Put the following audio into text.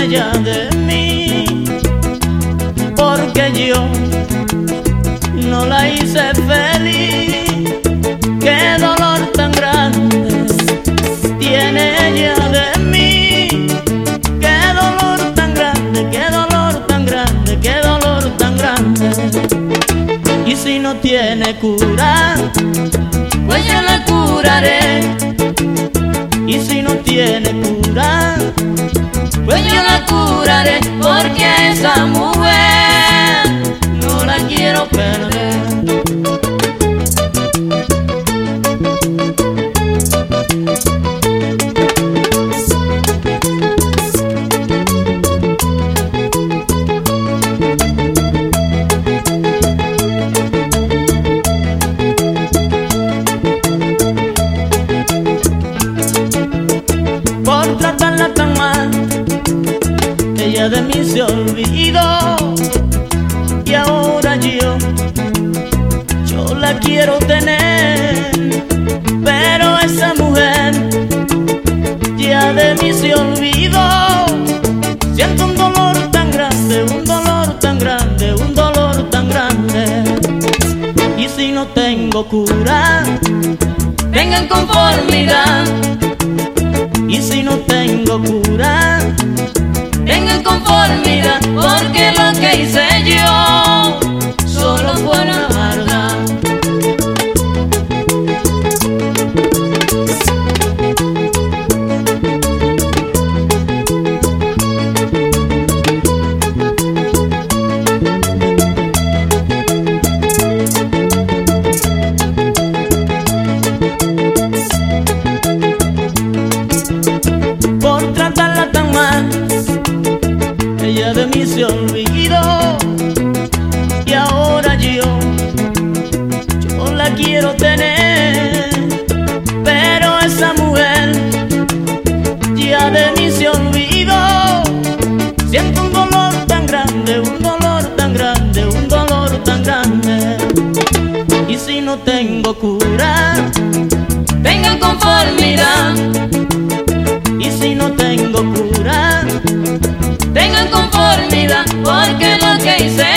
ella de mí, porque yo no la hice feliz. Qué dolor tan grande tiene ella de mí, qué dolor tan grande, qué dolor tan grande, qué dolor tan grande. Y si no tiene cura, pues yo la curaré. Y si no tiene cura, pues yo la curaré, porque a esa mujer no la quiero perder. Por tratarla tan mal, ella de mí se olvidó, y ahora yo la quiero tener, pero esa mujer ya de mí se olvidó. Siento un dolor tan grande, un dolor tan grande, un dolor tan grande. Y si no tengo cura, tengan conformidad. Y si no tengo cura, tengan conformidad, porque lo que hice yo solo fue una maldad. Por tratarla tan mal, ella de mí se olvidó, y ahora yo la quiero tener, pero esa mujer ya de mí se olvidó. Siento un dolor tan grande, un dolor tan grande, un dolor tan grande. Y si no tengo cura, tengan conformidad. Y si no tengo cura, tengan conformidad, porque lo que hice